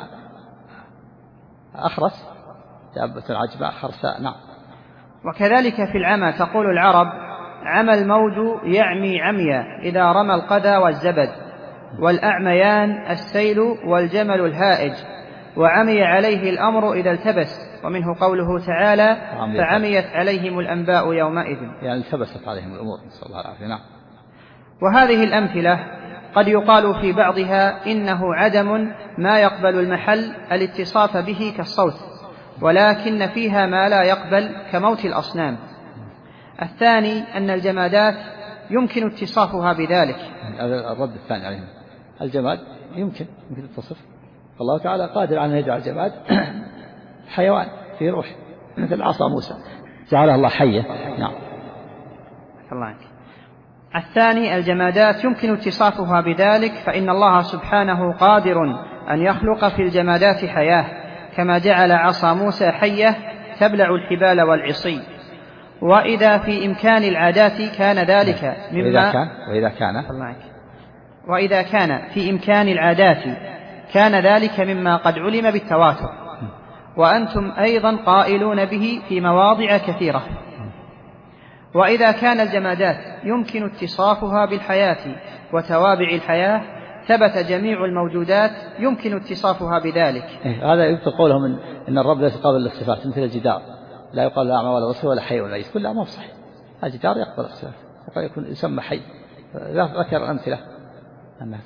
أخرس دابة العجماء خرساء. نعم. وكذلك في العمى تقول العرب عمى الموج يعمي عميا إذا رمى القدى والزبد. والأعميان السيل والجمل الهائج. وعمي عليه الأمر إذا التبس. ومنه قوله تعالى فعميت عليهم الأنباء يومئذ يعني التبست عليهم الأمور نسأل الله العافية. نعم. وهذه الأمثلة قد يقال في بعضها إنه عدم ما يقبل المحل الاتصاف به كالصوت ولكن فيها ما لا يقبل كموت الأصنام. الثاني أن الجمادات يمكن اتصافها بذلك. هذا الرد الثاني عليهم. الجماد يمكن التصف. الله تعالى قادر على أن يجعل الجماد حيوان في روح مثل عصا موسى جعلها الله حية. نعم. الله عنك. الثاني الجمادات يمكن اتصافها بذلك فإن الله سبحانه قادر أن يخلق في الجمادات حياة كما جعل عصا موسى حية تبلع الحبال والعصي. وإذا في إمكان العادات كان ذلك مما وإذا كان في إمكان العادات كان ذلك مما قد علم بالتواتر. وأنتم أيضا قائلون به في مواضع كثيرة. وإذا كان الجمادات يمكن اتصافها بالحياة وتوابع الحياة ثبت جميع الموجودات يمكن اتصافها بذلك. هذا يبقى قولهم إن الرب ليس قابل للصفات مثل الجدار لا يقال لا أعمى ولا بصير ولا حي ولا يس. كلها ما هو صحيح. الجدار يقبل الصفات يكون يسمى حي. ذكر أمثلة أن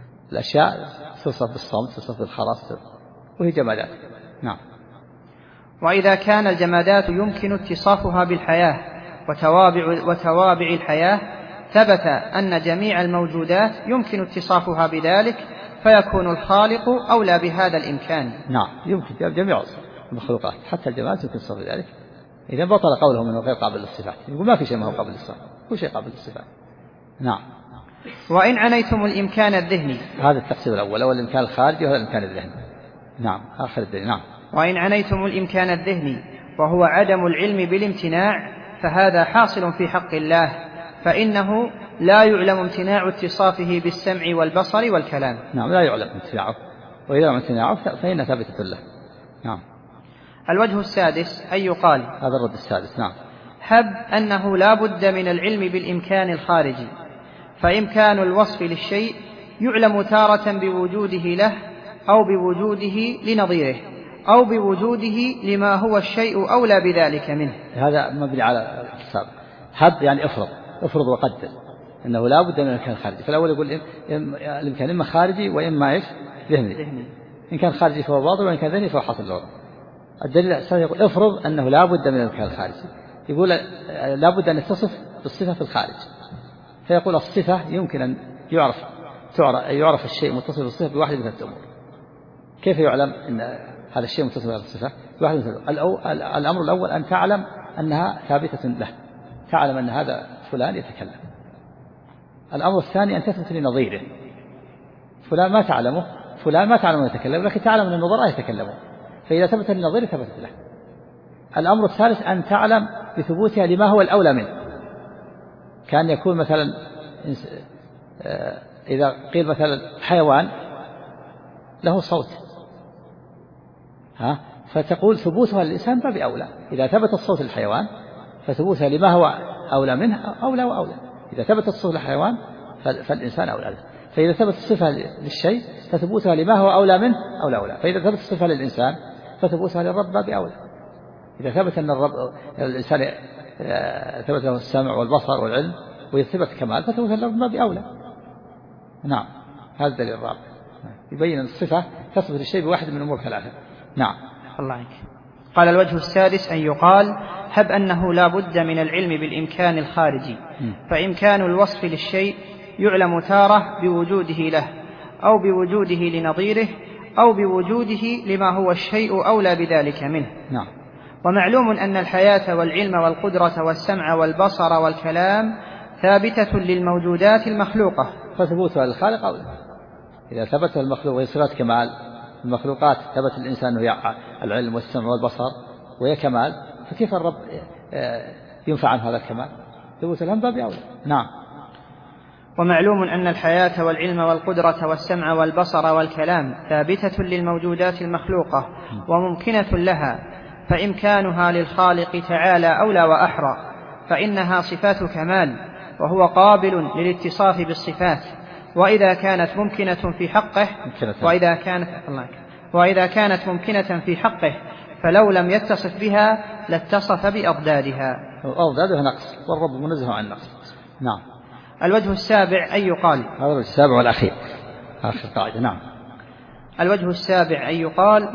الأشياء تصف بالصمت تصف بالخرس وهي جمادات. نعم. وإذا كان الجمادات يمكن اتصافها بالحياة وتوابع الحياة، ثبت أن جميع الموجودات يمكن اتصافها بذلك، فيكون الخالق أولى بهذا الإمكان. نعم، يمكن جميع المخلوقات حتى الجمادات يمكن اتصاف بذلك. إذا بطل قولهم أنه غير قابل للصفات، يقول ما في شيء ما هو قابل للصفات، كل شيء قابل للصفات. نعم. وإن عنيتم الإمكان الذهني، هذا التقسيم الأول، أو الإمكان الخارجي وهو الإمكان الذهني. نعم، آخر الدليل. نعم. وإن عنيتم الإمكان الذهني وهو عدم العلم بالامتناع، فهذا حاصل في حق الله، فإنه لا يعلم امتناع اتصافه بالسمع والبصر والكلام. نعم، لا يعلم امتناعه، وإذا لم امتناعه فإنها ثابتة له. نعم. الوجه السادس أن يقال، هذا الرد السادس. نعم. هب أنه لا بد من العلم بالإمكان الخارجي، فإمكان الوصف للشيء يعلم تارة بوجوده له، أو بوجوده لنظيره، أو بوجوده لما هو الشيء أولى بذلك منه. هذا مبني على الحساب. هب يعني افرض وقدر أنه لا بد من الإمكان الخارجي. فالأول يقول الإمكان إما خارجي وإما إيش ذهني. إن كان خارجي فهو باطل، وإن كان ذهني فهو حاصل له. الدليل الثاني يقول افرض أنه لا بد من الإمكان الخارجي، يقول لا بد أن يتصف بالصفة في الخارج. فيقول الصفة يمكن أن يعرف الشيء متصف بالصفة بواحد من ثلاثة أمور. كيف يعلم أن هذا الشيء متصف بالصفة بواحد من ثلاثة؟ الأمر الأول أن تعلم أنها ثابتة له، تعلم أن هذا فلان يتكلم. الأمر الثاني أن تثبت لنظيره. فلان ما تعلم يتكلم، لكن تعلم أن النظراء يتكلمون، فإذا ثبت لنظيره ثبتت له. الأمر الثالث أن تعلم بثبوتها لما هو الأولى منه. كان يكون مثلا إذا قيل مثلا حيوان له صوت، فتقول ثبوتها للإنسان باب أولى. إذا ثبت الصوت للحيوان فثبوتها لما هو أولى منه أولى وأولى. إذا ثبت الصوت للحيوان فالإنسان أولى. فإذا ثبت الصفة للشيء فثبوتها لما هو أولى منه أولى وأولى. فإذا ثبت الصفة للإنسان فثبوتها للرب باب أولى. إذا ثبت أن الإنسان ثبت له السمع والبصر والعلم ويثبت كمال فثبوتها للرب باب أولى. نعم، هذا الدليل الرابع يبين أن الصفة تثبت للشيء بواحد من أمور ثلاثة. نعم. الله عنك. قال الوجه السادس أن يقال هب أنه لا بد من العلم بالإمكان الخارجي، فإمكان الوصف للشيء يعلم تارة بوجوده له، أو بوجوده لنظيره، أو بوجوده لما هو الشيء أولى بذلك منه. نعم. ومعلوم أن الحياة والعلم والقدرة والسمع والبصر والكلام ثابتة للموجودات المخلوقة، فثبوتها للخالق أولى. إذا ثبت المخلوق وهي صفات كمال المخلوقات، ثبت الإنسان أنه العلم والسمع والبصر وهي كمال، فكيف الرب ينفع عن هذا الكمال؟ ثبوت لهم باب أولى. نعم. ومعلوم أن الحياة والعلم والقدرة والسمع والبصر والكلام ثابتة للموجودات المخلوقة وممكنة لها، فإمكانها للخالق تعالى أولى وأحرى، فإنها صفات كمال، وهو قابل للاتصاف بالصفات. وإذا كانت ممكنة في حقه وإذا كانت ممكنة في حقه فلو لم يتصف بها لاتصف بأضدادها. أضدادها نقص، والرب منزه عن نقص. نعم. الوجه السابع أن يقال، هذا الوجه السابع والأخير آخر قاعدة. نعم. الوجه السابع أن يقال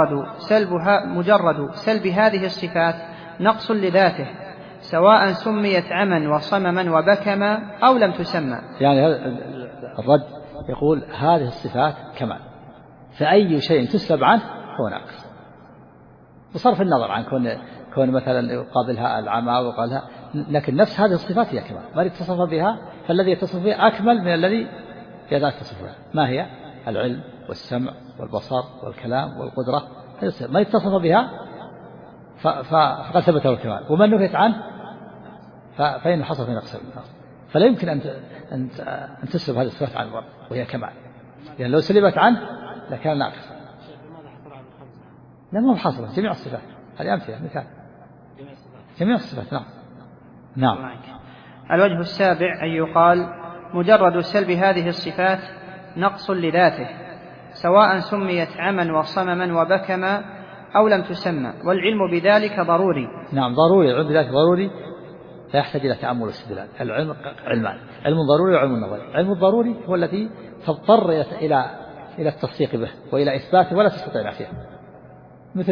مجرد سلب هذه الصفات نقص لذاته، سواء سميت عما وصمما وبكما أو لم تسمى. يعني الرد يقول هذه الصفات كمال، فأي شيء تسلب عنه هو ناقص، بصرف النظر عن كون مثلا يقابلها العمى وقالها، لكن نفس هذه الصفات هي كمال، ما يتصف بها، فالذي يتصف بها أكمل من الذي لا يتصف بها. ما هي؟ العلم والسمع والبصر والكلام والقدرة، ما يتصف بها فقد ثبت له الكمال، ومن نفت عنه فإنه حصل في نقص. فلا يمكن أن تسلب هذه الصفات عن الرب وهي كمال، لأن لو سلبت عنه لكان ناقصا. لا، ما هو حاصل جميع الصفات، هذه أمثلة مثال جميع الصفات. نعم. نعم. الوجه السابع أن يقال مجرد سلب هذه الصفات نقص لذاته، سواء سميت عما وصمما وبكما أو لم تسمى، والعلم بذلك ضروري. نعم، ضروري. العلم بذلك ضروري، لا يحتاج إلى تأمل واستدلال. العلم علمان، علم ضروري وعلم نظري. العلم الضروري هو الذي تضطر إلى التصديق به وإلى إثباته ولا تستطيع نفيه، مثل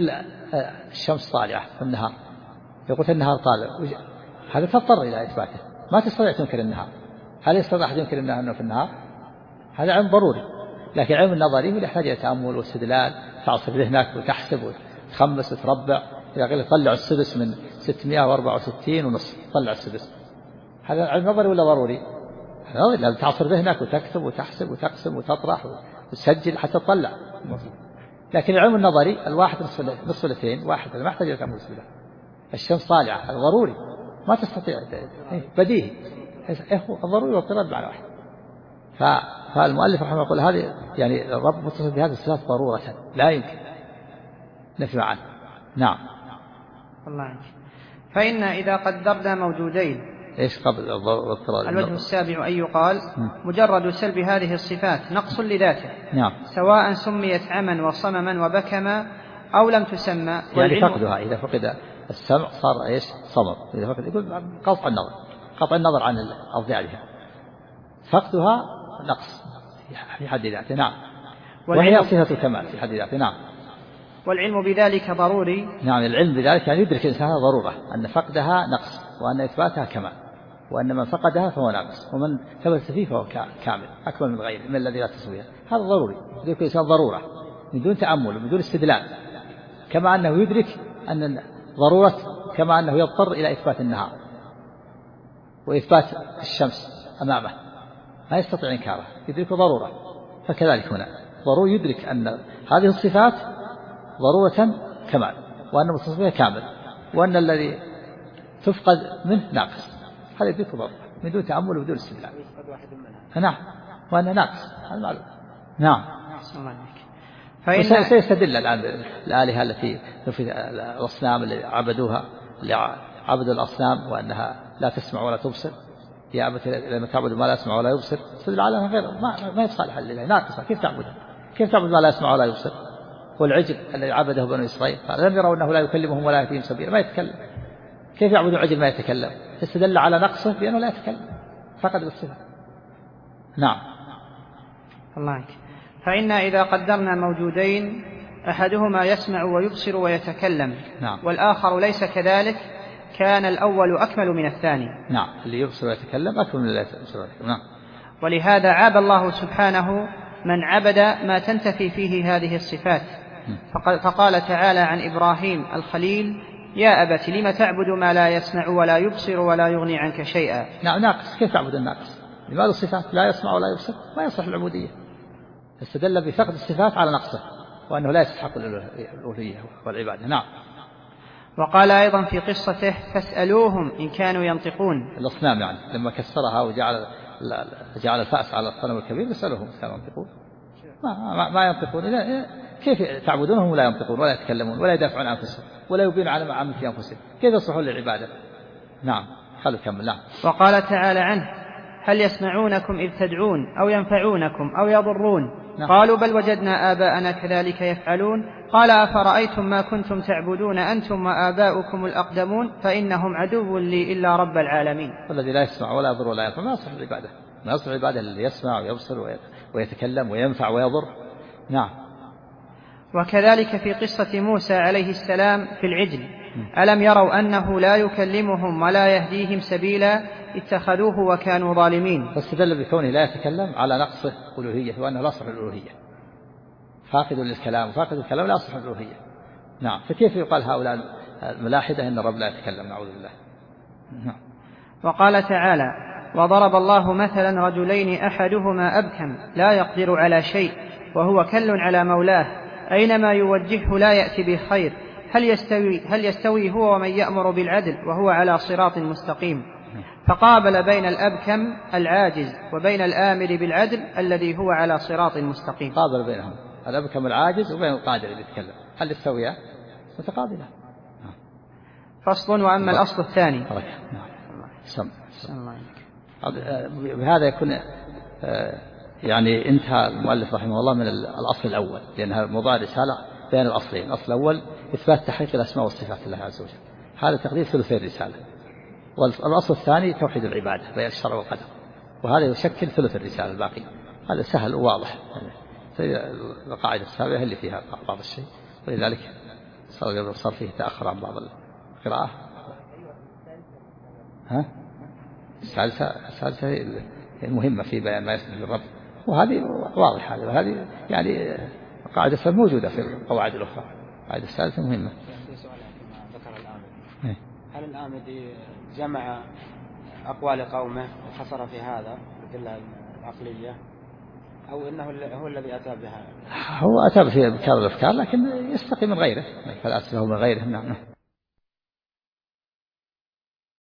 الشمس طالعة في النهار، يقول النهار طالع، هذا تضطر إلى إثباته، ما تستطيع تنكر النهار. هل يستطيع أحد ينكر أنه في النهار؟ هذا علم ضروري. لكن علم النظري هو يحتاج إلى تأمل واستدلال، تعصر ذهنك وتحسب وتخمس وتربع. إذا قيل طلع السدس من 664 ونصف، طلع السدس، هذا علم نظري ولا ضروري؟ لازم تعصر ذهنك وتكتب وتحسب وتقسم وتطرح وتسجل حتى تطلع. لكن العلم النظري الواحد نصف الاثنين واحد، ما يحتاج إلى تأمل واستدلال. الشمس طالعة، هذا ضروري، ما تستطيع، بديهي، الضروري والضروري بمعنى واحد. فالمؤلف رحمه الله يقول هذه يعني الرب متصف بهذه الصفات ضرورة لا يمكن نفي عنه. نعم. الله عنك. فإن إذا قدرنا موجودين، إيش قبل الوجه السابع أن يقال مجرد سلب هذه الصفات نقص لذاته. نعم. سواء سميت عما وصمما وبكما أو لم تسمى. يعني فقدها، إذا فقد السمع صار إيش؟ صمم. إذا فقد يقول قطع النظر عن الأضياء بها، فقدها نقص في حد ذاته. نعم. وهي صفة الكمال في حد ذاته. نعم. والعلم بذلك ضروري. نعم. العلم بذلك يعني يدرك الإنسان ضرورة أن فقدها نقص وأن إثباتها كمال، وأن من فقدها فهو ناقص، ومن ثبت فيه فهو كامل أكمل من غيره من الذي لا تسويه. هذا ضروري، يدرك الإنسان ضرورة من دون تأمل ومن دون استدلال، كما أنه يدرك أن ضرورة، كما أنه يضطر إلى إثبات النهار وإثبات الشمس أمامه ما يستطيع إنكاره، يدرك ضرورة. فكذلك هنا ضروري يدرك أن هذه الصفات ضرورة كمال، وأن متصفها كامل، وأن الذي تفقد منه ناقص. هذا يدرك ضرورة من دون تأمل وبدون استدلال. نعم. وأنه ناقص، هذا معلوم. نعم. سيستدل الآن الآلهة التي في الأصنام اللي عبدوها، اللي عبدوا الأصنام وأنها لا تسمع ولا تبصر، يا أبت لما تعبد ما لا يسمع ولا يبصر، استدل على أنها غير ما يصالح لله، ناقصة. كيف تعبدها؟ كيف تعبد ما لا يسمع ولا يبصر؟ والعجل الذي عبده بنو إسرائيل لم يروا أنه لا يكلمهم ولا يهديهم سبيلا، ما يتكلم، كيف يعبد العجل ما يتكلم؟ استدل على نقصه بأنه لا يتكلم، فقد الصفة. نعم. الله عنك. فإن إذا قدرنا موجودين أحدهما يسمع ويبصر ويتكلم، نعم، والآخر ليس كذلك، كان الأول أكمل من الثاني. نعم. اللي يبصر ويتكلم أكمل من اللي يبصر ويتكلم. نعم. ولهذا عاب الله سبحانه من عبد ما تنتفي فيه هذه الصفات، فقال تعالى عن إبراهيم الخليل: يا أبت لم تعبد ما لا يسمع ولا يبصر ولا يغني عنك شيئا. نعم. ناقص، كيف تعبد الناقص؟ لماذا الصفات لا يسمع ولا يبصر؟ ما يصلح العبودية. استدل بفقد الصفات على نقصه وأنه لا يستحق الألوهية والعبادة. نعم. وقال أيضا في قصته: فاسألوهم إن كانوا ينطقون. الأصنام يعني لما كسرها وجعل الفأس على الصنم الكبير، يسألوهم كانوا ينطقون، ما ينطقون. كيف تعبدونهم ولا ينطقون ولا يتكلمون ولا يدافعون عن أنفسهم ولا يبين على ما عمل في أنفسهم؟ كيف يصلحون للعبادة؟ نعم. خلوا كمل. نعم. وقال تعالى عنه: هل يسمعونكم إذ تدعون أو ينفعونكم أو يضرون؟ نعم. قالوا بل وجدنا آباءنا كذلك يفعلون. قال: أفرأيتم ما كنتم تعبدون أنتم وآباؤكم الأقدمون فإنهم عدو لي إلا رب العالمين. والذي لا يسمع ولا يضر ولا ينفع ما يصلح العبادة. ما يصلح العبادة الذي يسمع ويبصر ويتكلم وينفع ويضر. نعم. وكذلك في قصة موسى عليه السلام في العجل: ألم يروا أنه لا يكلمهم ولا يهديهم سبيلا اتخذوه وكانوا ظالمين. فاستدل بكونه لا يتكلم على نقصه ألوهية وأنه لا يصلح الألوهية، فاقد للكلام وفاقد الكلام لا يصلح الألوهية. نعم. فكيف يقال هؤلاء الملاحدة إن الرب لا يتكلم؟ نعوذ بالله. نعم. وقال تعالى: وضرب الله مثلا رجلين أحدهما أبكم لا يقدر على شيء وهو كل على مولاه أينما يوجهه لا يأتي بخير هل يستوي هو ومن يأمر بالعدل وهو على صراط مستقيم. فقابل بين الأبكم العاجز وبين الآمر بالعدل الذي هو على صراط مستقيم. قابل بينهم الأبكم العاجز وبين القادر اللي يتكلم، هل يستويان؟ متقابلة. فصل. وأما الأصل الثاني. بهذا يكون يعني انتهى المؤلف رحمه الله من الأصل الأول، لأن موضوع الرسالة بين الأصلين. الأصل الأول إثبات تحقيق الأسماء والصفات لله عز وجل، هذا تقدير ثلثي الرسالة. والأصل الثاني توحيد العبادة بين الشرع والقدر، وهذا يشكل ثلث الرسالة الباقي. هذا سهل وواضح، القاعدة السابقة اللي فيها بعض الشيء، ولذلك صار فيه تأخر عن بعض القراءة. ها السادسة المهمة في بيان ما يصلح للرب، وهذه واضحة، وهذه يعني قاعدة موجودة في القواعد الأخرى. قاعدة السادسة مهمة. ذكر الآمدي، هل الآمدي جمع أقوال قومه وحصر في هذا الأدلة العقلية، أو إنه هو الذي أتى بها؟ هو أتى في بكار الأفكار، لكن يستقي من غيره، فلا أصله من غيره. نعم.